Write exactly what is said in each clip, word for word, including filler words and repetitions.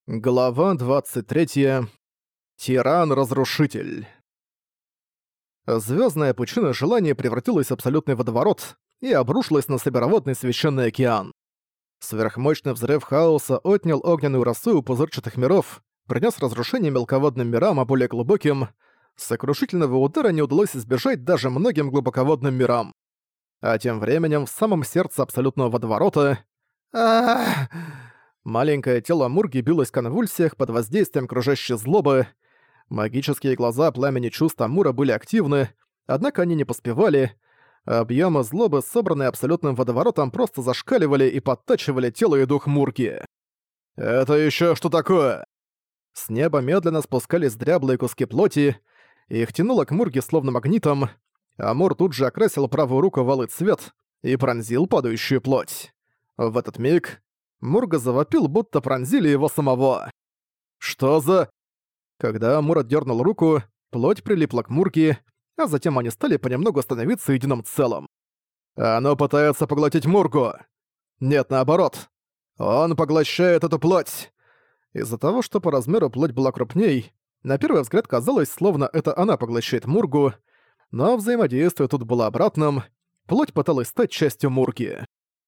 Глава двадцать третья. Тиран-разрушитель. Звездная пучина желания превратилась в абсолютный водоворот и обрушилась на Североводный священный океан. Сверхмощный взрыв хаоса отнял огненную росу у пузырчатых миров, принес разрушение мелководным мирам, а более глубоким. Сокрушительного удара не удалось избежать даже многим глубоководным мирам. А тем временем в самом сердце абсолютного водоворота... Ах! Маленькое тело Мурги билось в конвульсиях под воздействием кружащей злобы. Магические глаза пламени чувств Амура были активны, однако они не поспевали. Объёмы злобы, собранные абсолютным водоворотом, просто зашкаливали и подтачивали тело и дух Мурги. «Это ещё что такое?» С неба медленно спускались дряблые куски плоти, их тянуло к Мурге словно магнитом. Амур тут же окрасил правую руку в алый цвет и пронзил падающую плоть. В этот миг Мурга завопил, будто пронзили его самого. «Что за...» Когда Амур отдёрнул руку, плоть прилипла к Мурге, а затем они стали понемногу становиться единым целым. «Оно пытается поглотить Мургу!» «Нет, наоборот. Он поглощает эту плоть!» Из-за того, что по размеру плоть была крупней, на первый взгляд казалось, словно это она поглощает Мургу, но взаимодействие тут было обратным, плоть пыталась стать частью Мурги.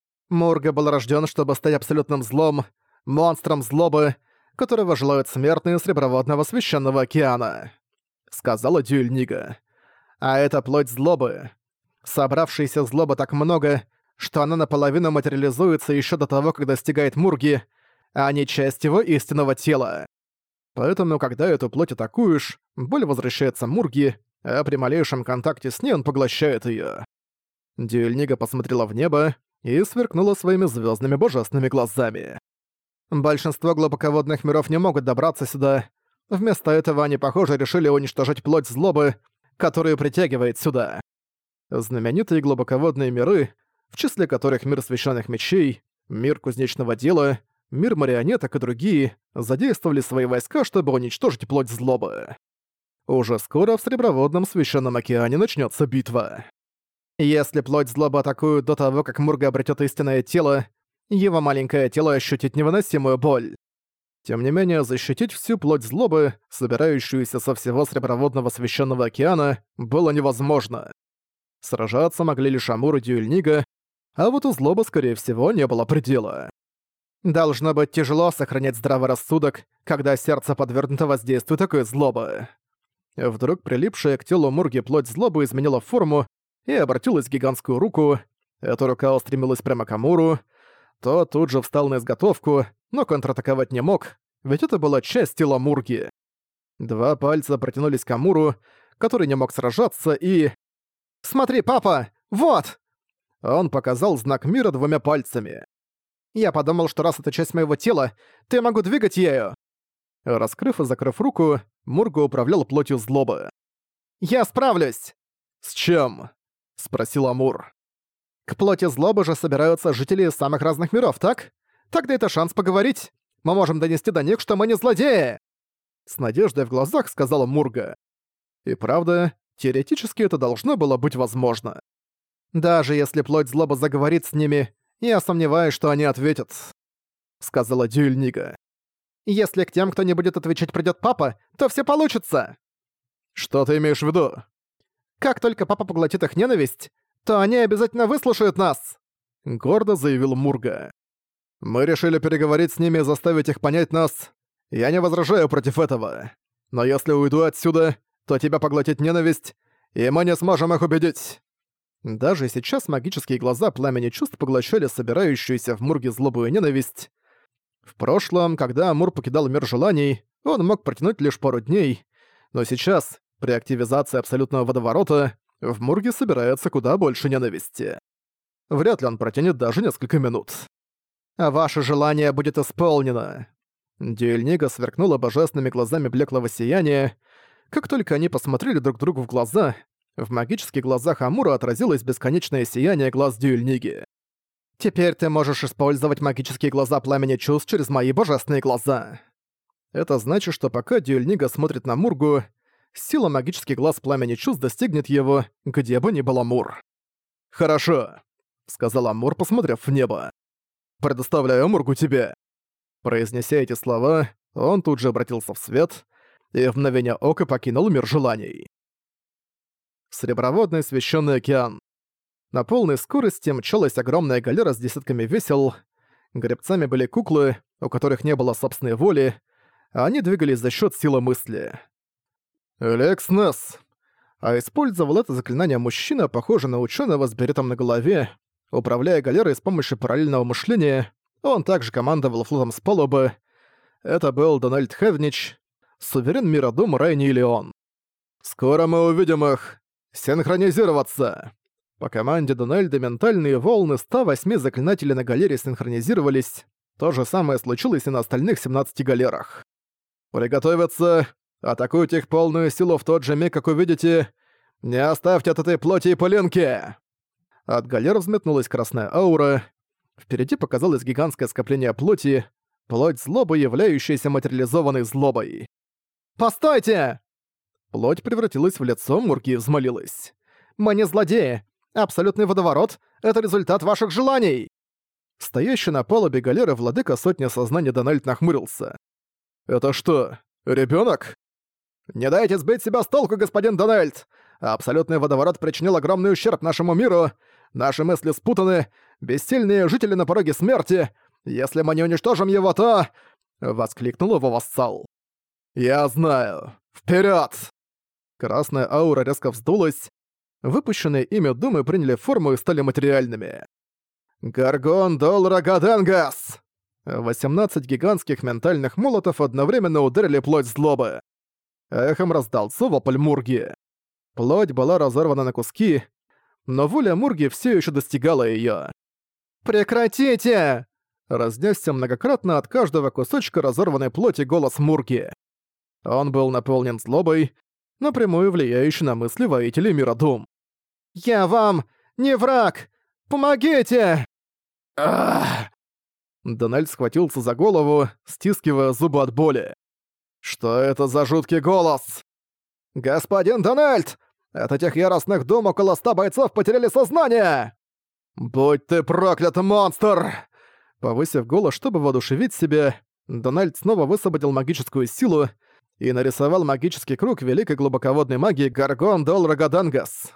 Мурга был рожден, чтобы стать абсолютным злом, монстром злобы, которого желают смертные Среброводного священного океана, сказала Дюэльнига. А это плоть злобы. Собравшейся злобы так много, что она наполовину материализуется еще до того, как достигает Мурги, а не часть его истинного тела. Поэтому, когда эту плоть атакуешь, боль возвращается Мурги, а при малейшем контакте с ней он поглощает ее. Дюэльнига посмотрела в небо и сверкнула своими звездными божественными глазами. Большинство глубоководных миров не могут добраться сюда. Вместо этого они, похоже, решили уничтожить плоть злобы, которую притягивает сюда. Знаменитые глубоководные миры, в числе которых мир священных мечей, мир кузнечного дела, мир марионеток и другие, задействовали свои войска, чтобы уничтожить плоть злобы. Уже скоро в Среброводном священном океане начнется битва. Если плоть злобы атакуют до того, как Мурга обретет истинное тело, его маленькое тело ощутит невыносимую боль. Тем не менее, защитить всю плоть злобы, собирающуюся со всего Среброводного священного океана, было невозможно. Сражаться могли лишь Амур и Дюэльнига, а вот у злобы, скорее всего, не было предела. Должно быть тяжело сохранять здравый рассудок, когда сердце подвергнуто воздействию такой злобы. Вдруг прилипшая к телу Мурги плоть злобы изменила форму и обратилась в гигантскую руку. Эта рука устремилась прямо к Амуру. Тот тут же встал на изготовку, но контратаковать не мог, ведь это была часть тела Мурги. Два пальца протянулись к Амуру, который не мог сражаться, и... «Смотри, папа! Вот!» Он показал знак мира двумя пальцами. «Я подумал, что раз это часть моего тела, то я могу двигать ею!» Раскрыв и закрыв руку, Мурга управлял плотью злобы. «Я справлюсь!» «С чем?» — спросил Амур. «К плоти злобы же собираются жители из самых разных миров, так? Тогда это шанс поговорить. Мы можем донести до них, что мы не злодеи!» С надеждой в глазах сказала Мурга. И правда, теоретически это должно было быть возможно. «Даже если плоть злобы заговорит с ними, я сомневаюсь, что они ответят», — сказала Дюэльнига. «Если к тем, кто не будет отвечать, придёт папа, то все получится!» «Что ты имеешь в виду?» «Как только папа поглотит их ненависть, то они обязательно выслушают нас!» — гордо заявил Мурга. «Мы решили переговорить с ними и заставить их понять нас. Я не возражаю против этого. Но если уйду отсюда, то тебя поглотит ненависть, и мы не сможем их убедить». Даже сейчас магические глаза пламени чувств поглощали собирающуюся в Мурге злобу и ненависть. В прошлом, когда Амур покидал мир желаний, он мог протянуть лишь пару дней, но сейчас, при активизации абсолютного водоворота, в Мурге собирается куда больше ненависти. Вряд ли он протянет даже несколько минут. «А ваше желание будет исполнено!» Дюэльнига сверкнула божественными глазами блеклого сияния. Как только они посмотрели друг другу в глаза, в магических глазах Амура отразилось бесконечное сияние глаз Дюэльниги. «Теперь ты можешь использовать магические глаза пламени чувств через мои божественные глаза!» Это значит, что пока Дюэльнига смотрит на Мургу, сила магических глаз пламени чувств достигнет его, где бы ни был Амур. «Хорошо», — сказал Амур, посмотрев в небо. «Предоставляю Мургу тебе». Произнеся эти слова, Он тут же обратился в свет и в мгновение ока покинул мир желаний. Среброводный священный океан. На полной скорости мчалась огромная галера с десятками весел. Гребцами были куклы, у которых не было собственной воли, а они двигались за счет силы мысли. Лекс Несс. А использовал это заклинание мужчина, похожий на ученого с беретом на голове. Управляя галерой с помощью параллельного мышления, он также командовал флотом с палубы. Это был Дональд Хевнич, суверен мира Дум Райни и Леон. «Скоро мы увидим их! Синхронизироваться!» По команде Дональда ментальные волны ста восьми заклинателей на галере синхронизировались. То же самое случилось и на остальных семнадцати галерах. «Приготовиться! Атакуйте их полную силу в тот же миг, как увидите! Не оставьте от этой плоти и пылинки!» От галер взметнулась красная аура. Впереди показалось гигантское скопление плоти, плоть злобы, являющаяся материализованной злобой. «Постойте!» Плоть превратилась в лицо Мурки и взмолилась. «Мы не злодеи! Абсолютный водоворот — это результат ваших желаний!» Стоящий на палубе галеры владыка сотни сознаний Дональд нахмурился. «Это что, ребёнок?» «Не дайте сбить себя с толку, господин Дональд! Абсолютный водоворот причинил огромный ущерб нашему миру. Наши мысли спутаны, бессильные жители на пороге смерти. Если мы не уничтожим его, то...» — воскликнул его вассал. «Я знаю. Вперёд!» Красная аура резко вздулась. Выпущенные ими думы приняли форму и стали материальными. «Гаргон Дол Рагаденгас!» восемнадцать гигантских ментальных молотов одновременно ударили плоть злобы. Эхом раздался вопль Мурги. Плоть была разорвана на куски, но воля Мурги все еще достигала ее. «Прекратите!» Разнесся многократно от каждого кусочка разорванной плоти голос Мурги. Он был наполнен злобой, напрямую влияющей на мысли воителей мира Дум. «Я вам не враг! Помогите!» Ах! Дональд схватился за голову, стискивая зубы от боли. «Что это за жуткий голос?» «Господин Дональд! От этих яростных дум около ста бойцов потеряли сознание!» «Будь ты проклят, монстр!» Повысив голос, чтобы воодушевить себя, Дональд снова высвободил магическую силу и нарисовал магический круг великой глубоководной магии Гаргон Дол Рагадангас.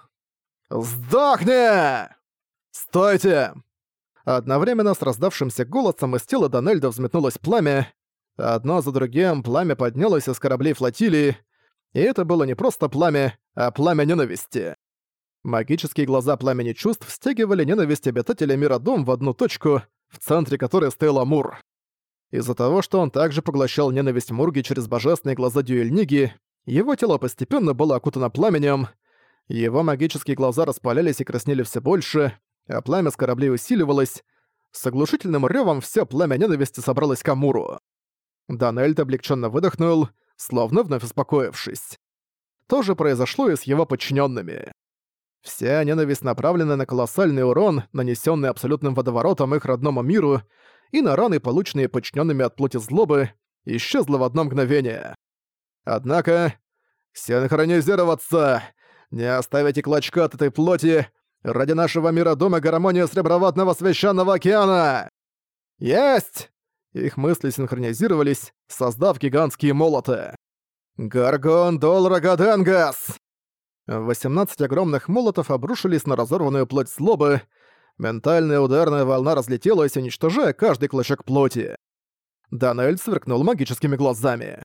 «Сдохни!» «Стойте!» Одновременно с раздавшимся голосом из тела Дональда взметнулось пламя. Одно за другим пламя поднялось из кораблей флотилии, и это было не просто пламя, а пламя ненависти. Магические глаза пламени чувств стягивали ненависть обитателя мира Дум в одну точку, в центре которой стоял Амур. Из-за того, что он также поглощал ненависть Мурги через божественные глаза Дюэльниги, его тело постепенно было окутано пламенем, его магические глаза распалялись и краснели все больше, а пламя с кораблей усиливалось. С оглушительным рёвом всё пламя ненависти собралось к Амуру. Дональд облегченно выдохнул, словно вновь успокоившись. То же произошло и с его подчиненными. Вся ненависть направлена на колоссальный урон, нанесенный абсолютным водоворотом их родному миру, и на раны, полученные подчиненными от плоти злобы, исчезла в одно мгновение. Однако... «Синхронизироваться! Не оставите клочка от этой плоти! Ради нашего мира Дума гармония Среброводного Священного Океана!» «Есть!» Их мысли синхронизировались, создав гигантские молоты. «Гаргон Дол Рагаденгас!» восемнадцать огромных молотов обрушились на разорванную плоть злобы. Ментальная ударная волна разлетелась, уничтожая каждый клочок плоти. Дональд сверкнул магическими глазами.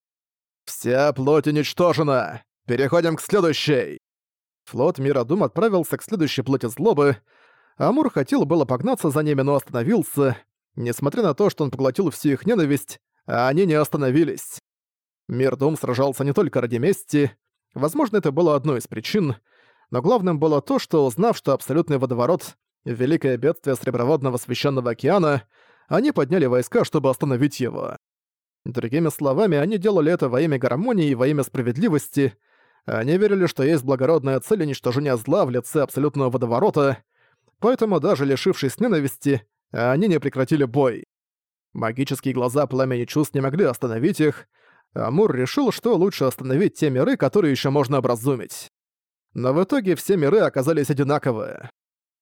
«Вся плоть уничтожена! Переходим к следующей!» Флот мира Дум отправился к следующей плоти злобы. Амур хотел было погнаться за ними, но остановился. Несмотря на то, что он поглотил всю их ненависть, они не остановились. Мир Дум сражался не только ради мести. Возможно, это было одной из причин, но главным было то, что, узнав, что абсолютный водоворот — великое бедствие Среброводного Священного Океана, они подняли войска, чтобы остановить его. Другими словами, они делали это во имя гармонии и во имя справедливости. Они верили, что есть благородная цель уничтожения зла в лице абсолютного водоворота, поэтому даже лишившись ненависти, они не прекратили бой. Магические глаза пламени чувств не могли остановить их. Амур решил, что лучше остановить те миры, которые еще можно образумить. Но в итоге все миры оказались одинаковые.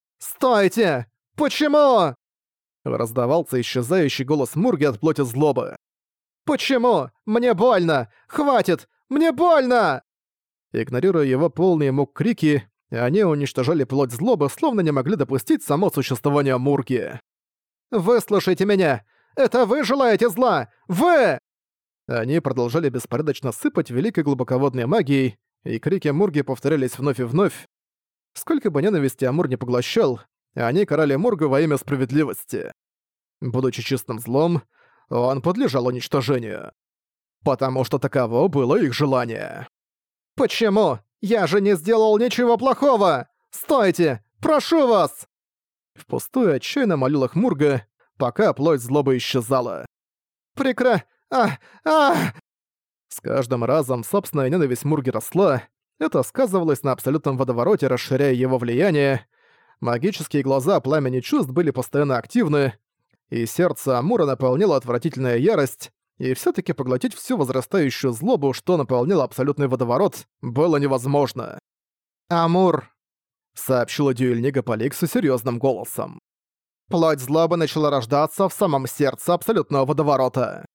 «Стойте! Почему?» Раздавался исчезающий голос Мурги от плоти злобы. Почему? Мне больно! Хватит! Мне больно!» Игнорируя его полные мук крики, они уничтожали плоть злобы, словно не могли допустить само существование Мурги. «Выслушайте меня! Это вы желаете зла! Вы!» Они продолжали беспорядочно сыпать великой глубоководной магией, и крики Мурги повторялись вновь и вновь. Сколько бы ненависти Амур не поглощал, они карали Мургу во имя справедливости. Будучи чистым злом, он подлежал уничтожению. Потому что таково было их желание. «Почему? Я же не сделал ничего плохого! Стойте! Прошу вас!» Впустую отчаянно молил их Мурга, пока плоть злобы исчезала. «Прекра... А... А...» С каждым разом собственная ненависть Мурги росла. Это сказывалось на абсолютном водовороте, расширяя его влияние. Магические глаза пламени чувств были постоянно активны, и сердце Амура наполнило отвратительная ярость, и всё-таки поглотить всю возрастающую злобу, что наполнило абсолютный водоворот, было невозможно. «Амур», — сообщила Дюэльнига Поликсу серьёзным голосом. «Плоть злобы начала рождаться в самом сердце абсолютного водоворота.